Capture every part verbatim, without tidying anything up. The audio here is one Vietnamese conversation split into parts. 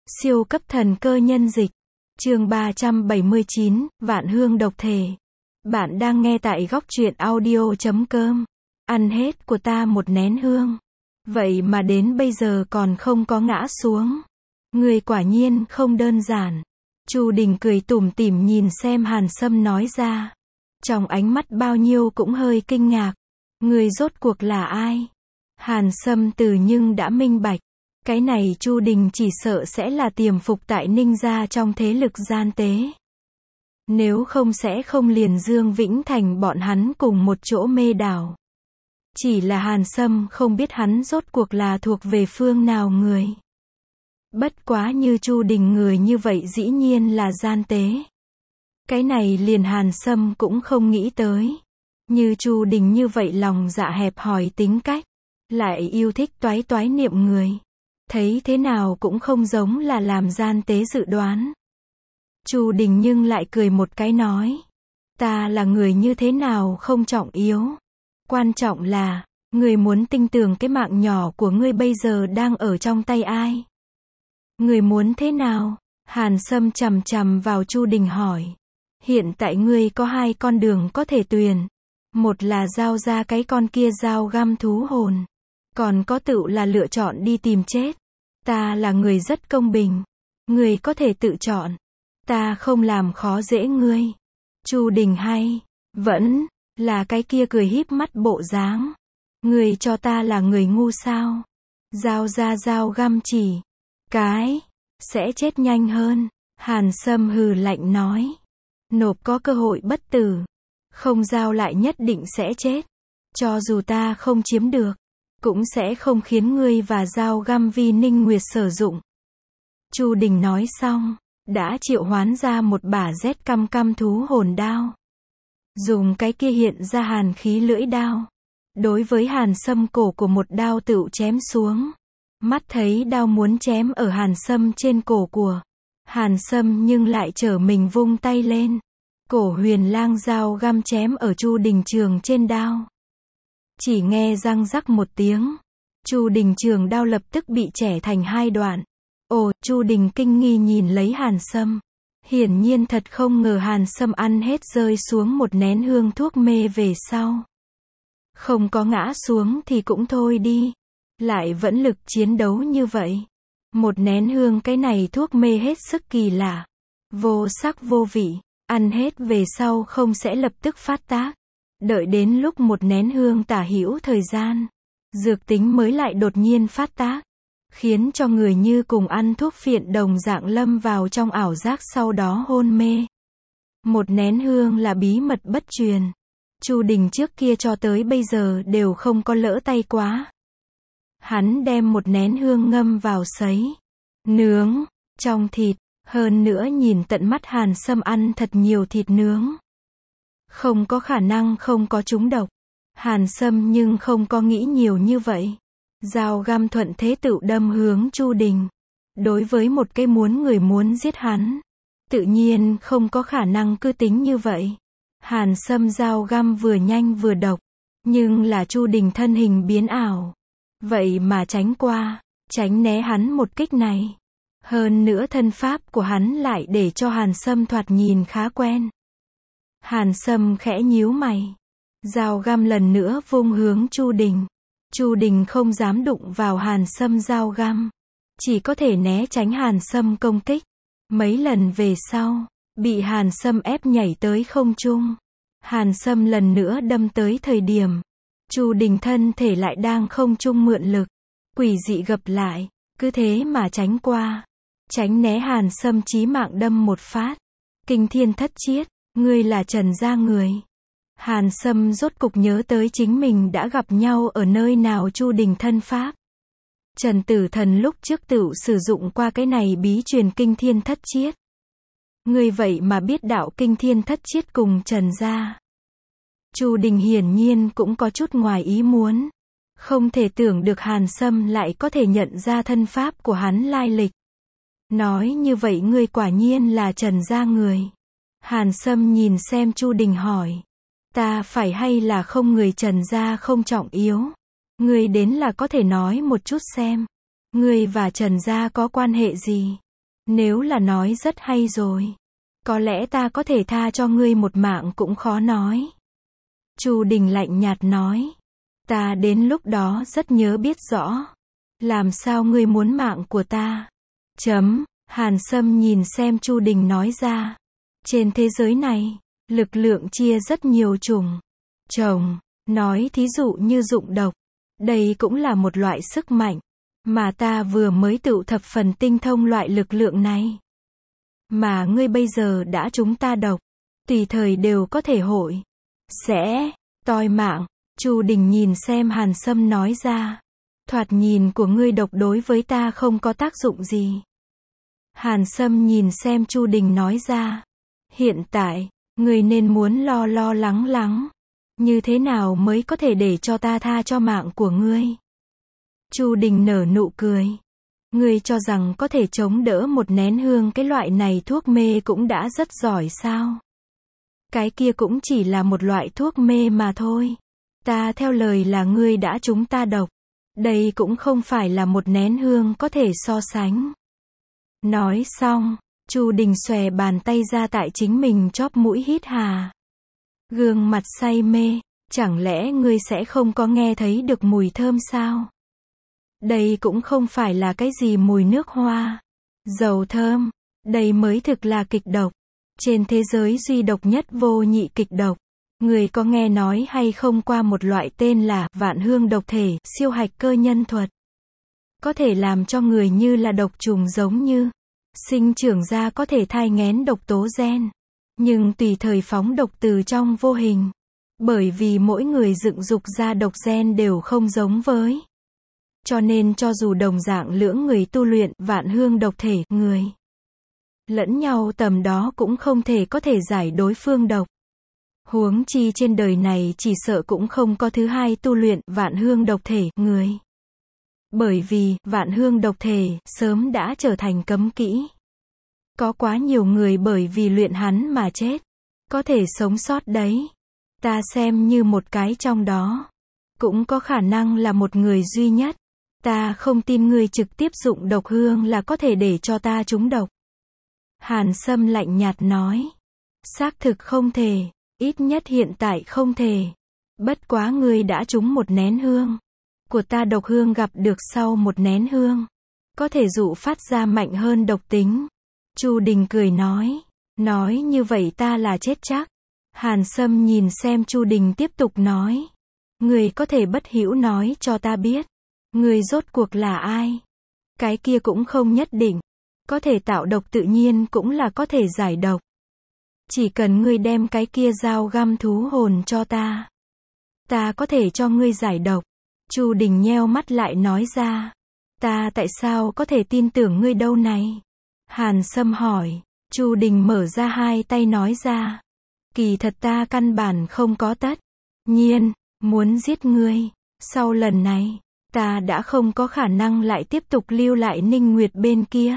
Siêu cấp thần cơ nhân dịch. Chương ba trăm bảy mươi chín, Vạn Hương độc thể. Bạn đang nghe tại góc truyện audio chấm com. Ăn hết của ta một nén hương. Vậy mà đến bây giờ còn không có ngã xuống. Người quả nhiên không đơn giản. Chu Đình cười tủm tỉm nhìn xem Hàn Sâm nói ra. Trong ánh mắt bao nhiêu cũng hơi kinh ngạc. Người rốt cuộc là ai? Hàn Sâm từ nhưng đã minh bạch. Cái này Chu Đình chỉ sợ sẽ là tiềm phục tại Ninh gia trong thế lực gian tế. Nếu không sẽ không liền Dương Vĩnh Thành bọn hắn cùng một chỗ mê đảo. Chỉ là Hàn Sâm không biết hắn rốt cuộc là thuộc về phương nào người. Bất quá như Chu Đình người như vậy dĩ nhiên là gian tế. Cái này liền Hàn Sâm cũng không nghĩ tới. Như Chu Đình như vậy lòng dạ hẹp hòi tính cách. Lại yêu thích toái toái niệm người. Thấy thế nào cũng không giống là làm gian tế dự đoán. Chu Đình nhưng lại cười một cái nói. Ta là người như thế nào không trọng yếu. Quan trọng là, người muốn tin tưởng cái mạng nhỏ của ngươi bây giờ đang ở trong tay ai. Người muốn thế nào? Hàn Sâm chằm chằm vào Chu Đình hỏi. Hiện tại ngươi có hai con đường có thể tuyển. Một là giao ra cái con kia dao găm thú hồn. Còn có tự là lựa chọn đi tìm chết. Ta là người rất công bình. Ngươi có thể tự chọn. Ta không làm khó dễ ngươi. Chu Đình hay. Vẫn là cái kia cười híp mắt bộ dáng. Ngươi cho ta là người ngu sao? Giao ra dao găm chỉ. Cái. Sẽ chết nhanh hơn. Hàn Sâm hừ lạnh nói. Nộp có cơ hội bất tử. Không giao lại nhất định sẽ chết. Cho dù ta không chiếm được. Cũng sẽ không khiến ngươi và dao găm vi Ninh Nguyệt sử dụng. Chu Đình nói xong. Đã triệu hoán ra một bả rét căm căm thú hồn đao. Dùng cái kia hiện ra hàn khí lưỡi đao. Đối với Hàn Sâm cổ của một đao tựu chém xuống. Mắt thấy đao muốn chém ở Hàn Sâm trên cổ của. Hàn Sâm nhưng lại trở mình vung tay lên. Cổ huyền lang dao găm chém ở Chu Đình trường trên đao. Chỉ nghe răng rắc một tiếng. Chu Đình trường đao lập tức bị chẻ thành hai đoạn. Ồ, Chu Đình kinh nghi nhìn lấy Hàn Sâm. Hiển nhiên thật không ngờ Hàn Sâm ăn hết rơi xuống một nén hương thuốc mê về sau. Không có ngã xuống thì cũng thôi đi. Lại vẫn lực chiến đấu như vậy. Một nén hương cái này thuốc mê hết sức kỳ lạ. Vô sắc vô vị. Ăn hết về sau không sẽ lập tức phát tác. Đợi đến lúc một nén hương tả hữu thời gian. Dược tính mới lại đột nhiên phát tác. Khiến cho người như cùng ăn thuốc phiện đồng dạng lâm vào trong ảo giác sau đó hôn mê. Một nén hương là bí mật bất truyền. Chu Đình trước kia cho tới bây giờ đều không có lỡ tay quá. Hắn đem một nén hương ngâm vào sấy. Nướng. Trong thịt. Hơn nữa nhìn tận mắt Hàn Sâm ăn thật nhiều thịt nướng. Không có khả năng không có trúng độc. Hàn Sâm nhưng không có nghĩ nhiều như vậy. Dao găm thuận thế tự đâm hướng Chu Đình. Đối với một cái muốn người muốn giết hắn. Tự nhiên không có khả năng cứ tính như vậy. Hàn Sâm dao găm vừa nhanh vừa độc. Nhưng là Chu Đình thân hình biến ảo. Vậy mà tránh qua. Tránh né hắn một kích này. Hơn nữa thân pháp của hắn lại để cho Hàn Sâm thoạt nhìn khá quen. Hàn Sâm khẽ nhíu mày. Dao găm lần nữa vung hướng Chu Đình. Chu Đình không dám đụng vào Hàn Sâm dao găm. Chỉ có thể né tránh Hàn Sâm công kích. Mấy lần về sau, bị Hàn Sâm ép nhảy tới không trung. Hàn Sâm lần nữa đâm tới thời điểm. Chu Đình thân thể lại đang không trung mượn lực. Quỷ dị gập lại. Cứ thế mà tránh qua. Tránh né Hàn Sâm chí mạng đâm một phát. Kinh thiên thất chiết. Ngươi là Trần gia người. Hàn Sâm rốt cục nhớ tới chính mình đã gặp nhau ở nơi nào. Chu Đình thân pháp. Trần Tử Thần lúc trước tự sử dụng qua cái này bí truyền kinh thiên thất chiết. Ngươi vậy mà biết đạo kinh thiên thất chiết cùng Trần gia. Chu Đình hiển nhiên cũng có chút ngoài ý muốn. Không thể tưởng được Hàn Sâm lại có thể nhận ra thân pháp của hắn lai lịch. Nói như vậy ngươi quả nhiên là Trần gia người. Hàn Sâm nhìn xem Chu Đình hỏi. Ta phải hay là không, người Trần gia không trọng yếu. Ngươi đến là có thể nói một chút xem. Ngươi và Trần gia có quan hệ gì? Nếu là nói rất hay rồi. Có lẽ ta có thể tha cho ngươi một mạng cũng khó nói. Chu Đình lạnh nhạt nói. Ta đến lúc đó rất nhớ biết rõ. Làm sao ngươi muốn mạng của ta? Chấm. Hàn Sâm nhìn xem Chu Đình nói ra. Trên thế giới này, lực lượng chia rất nhiều chủng. Chồng, nói thí dụ như dụng độc. Đây cũng là một loại sức mạnh. Mà ta vừa mới tự thập phần tinh thông loại lực lượng này. Mà ngươi bây giờ đã trúng ta độc. Tùy thời đều có thể hội. Sẽ, toi mạng. Chu Đình nhìn xem Hàn Sâm nói ra. Thoạt nhìn của ngươi độc đối với ta không có tác dụng gì. Hàn Sâm nhìn xem Chu Đình nói ra. Hiện tại, ngươi nên muốn lo lo lắng lắng. Như thế nào mới có thể để cho ta tha cho mạng của ngươi? Chu Đình nở nụ cười. Ngươi cho rằng có thể chống đỡ một nén hương cái loại này thuốc mê cũng đã rất giỏi sao? Cái kia cũng chỉ là một loại thuốc mê mà thôi. Ta theo lời là ngươi đã trúng ta độc. Đây cũng không phải là một nén hương có thể so sánh. Nói xong, Chu Đình xòe bàn tay ra tại chính mình chóp mũi hít hà. Gương mặt say mê, chẳng lẽ ngươi sẽ không có nghe thấy được mùi thơm sao? Đây cũng không phải là cái gì mùi nước hoa, dầu thơm, đây mới thực là kịch độc. Trên thế giới duy độc nhất vô nhị kịch độc. Người có nghe nói hay không qua một loại tên là vạn hương độc thể, siêu hạch cơ nhân thuật. Có thể làm cho người như là độc trùng giống như sinh trưởng ra có thể thai nghén độc tố gen. Nhưng tùy thời phóng độc từ trong vô hình. Bởi vì mỗi người dựng dục ra độc gen đều không giống với. Cho nên cho dù đồng dạng lưỡng người tu luyện vạn hương độc thể, người lẫn nhau tầm đó cũng không thể có thể giải đối phương độc. Huống chi trên đời này chỉ sợ cũng không có thứ hai tu luyện vạn hương độc thể, người. Bởi vì, vạn hương độc thể, sớm đã trở thành cấm kỹ. Có quá nhiều người bởi vì luyện hắn mà chết. Có thể sống sót đấy. Ta xem như một cái trong đó. Cũng có khả năng là một người duy nhất. Ta không tin ngươi trực tiếp dụng độc hương là có thể để cho ta trúng độc. Hàn Sâm lạnh nhạt nói. Xác thực không thể. Ít nhất hiện tại không thể. Bất quá ngươi đã trúng một nén hương. Của ta độc hương gặp được sau một nén hương. Có thể dụ phát ra mạnh hơn độc tính. Chu Đình cười nói. Nói như vậy ta là chết chắc. Hàn Sâm nhìn xem Chu Đình tiếp tục nói. Ngươi có thể bất hữu nói cho ta biết. Ngươi rốt cuộc là ai? Cái kia cũng không nhất định. Có thể tạo độc tự nhiên cũng là có thể giải độc. Chỉ cần ngươi đem cái kia dao găm thú hồn cho ta. Ta có thể cho ngươi giải độc. Chu Đình nheo mắt lại nói ra. Ta tại sao có thể tin tưởng ngươi đâu này? Hàn Sâm hỏi. Chu Đình mở ra hai tay nói ra. Kỳ thật ta căn bản không có tất nhiên muốn giết ngươi. Sau lần này, ta đã không có khả năng lại tiếp tục lưu lại Ninh Nguyệt bên kia.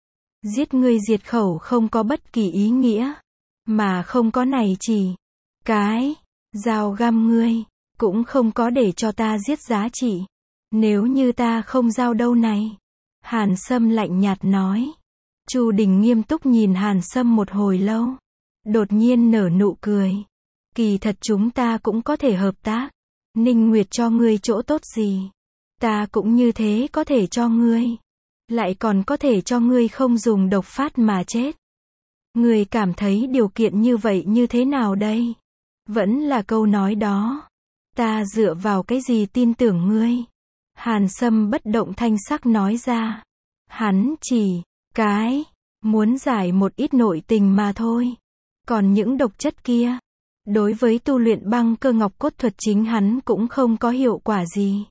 Giết ngươi diệt khẩu không có bất kỳ ý nghĩa. Mà không có này chỉ. Cái. Dao găm ngươi. Cũng không có để cho ta giết giá trị. Nếu như ta không giao đâu này. Hàn Sâm lạnh nhạt nói. Chu Đình nghiêm túc nhìn Hàn Sâm một hồi lâu. Đột nhiên nở nụ cười. Kỳ thật chúng ta cũng có thể hợp tác. Ninh Nguyệt cho ngươi chỗ tốt gì? Ta cũng như thế có thể cho ngươi. Lại còn có thể cho ngươi không dùng độc phát mà chết. Ngươi cảm thấy điều kiện như vậy như thế nào đây? Vẫn là câu nói đó. Ta dựa vào cái gì tin tưởng ngươi? Hàn Sâm bất động thanh sắc nói ra. Hắn chỉ, cái, muốn giải một ít nội tình mà thôi. Còn những độc chất kia, đối với tu luyện băng cơ ngọc cốt thuật chính hắn cũng không có hiệu quả gì.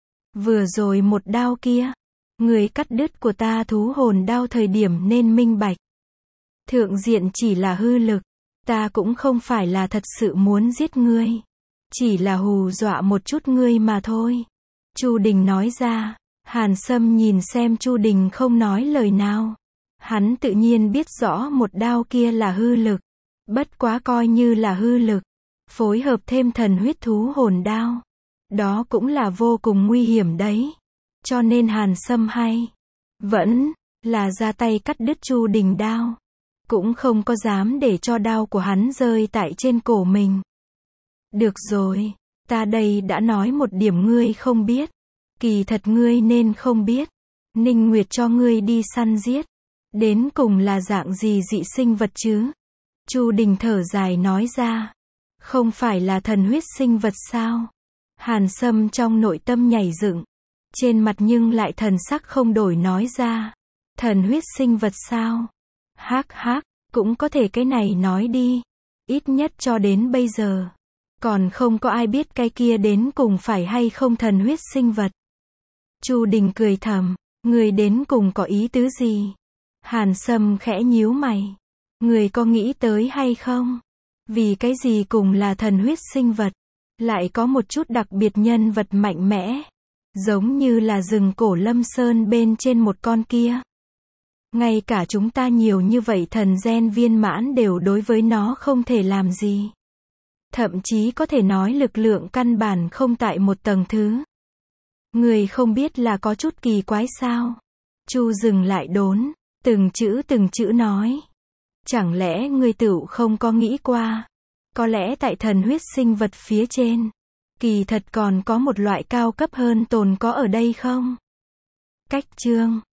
Vừa rồi một đao kia, người cắt đứt của ta thú hồn đao thời điểm nên minh bạch. Thượng diện chỉ là hư lực, ta cũng không phải là thật sự muốn giết ngươi. Chỉ là hù dọa một chút ngươi mà thôi. Chu Đình nói ra. Hàn Sâm nhìn xem Chu Đình không nói lời nào. Hắn tự nhiên biết rõ một đao kia là hư lực. Bất quá coi như là hư lực. Phối hợp thêm thần huyết thú hồn đao. Đó cũng là vô cùng nguy hiểm đấy. Cho nên Hàn Sâm hay. Vẫn, là ra tay cắt đứt Chu Đình đao. Cũng không có dám để cho đao của hắn rơi tại trên cổ mình. Được rồi, ta đây đã nói một điểm ngươi không biết. Kỳ thật ngươi nên không biết. Ninh Nguyệt cho ngươi đi săn giết. Đến cùng là dạng gì dị sinh vật chứ? Chu Đình thở dài nói ra. Không phải là thần huyết sinh vật sao? Hàn Sâm trong nội tâm nhảy dựng. Trên mặt nhưng lại thần sắc không đổi nói ra. Thần huyết sinh vật sao? Hắc hắc, cũng có thể cái này nói đi. Ít nhất cho đến bây giờ. Còn không có ai biết cái kia đến cùng phải hay không thần huyết sinh vật. Chu Đình cười thầm. Người đến cùng có ý tứ gì? Hàn Sâm khẽ nhíu mày. Người có nghĩ tới hay không? Vì cái gì cùng là thần huyết sinh vật? Lại có một chút đặc biệt nhân vật mạnh mẽ. Giống như là rừng cổ Lâm Sơn bên trên một con kia. Ngay cả chúng ta nhiều như vậy thần gen viên mãn đều đối với nó không thể làm gì. Thậm chí có thể nói lực lượng căn bản không tại một tầng thứ. Người không biết là có chút kỳ quái sao? Chu dừng lại đốn, từng chữ từng chữ nói. Chẳng lẽ ngươi tựu không có nghĩ qua? Có lẽ tại thần huyết sinh vật phía trên, kỳ thật còn có một loại cao cấp hơn tồn có ở đây không? Cách chương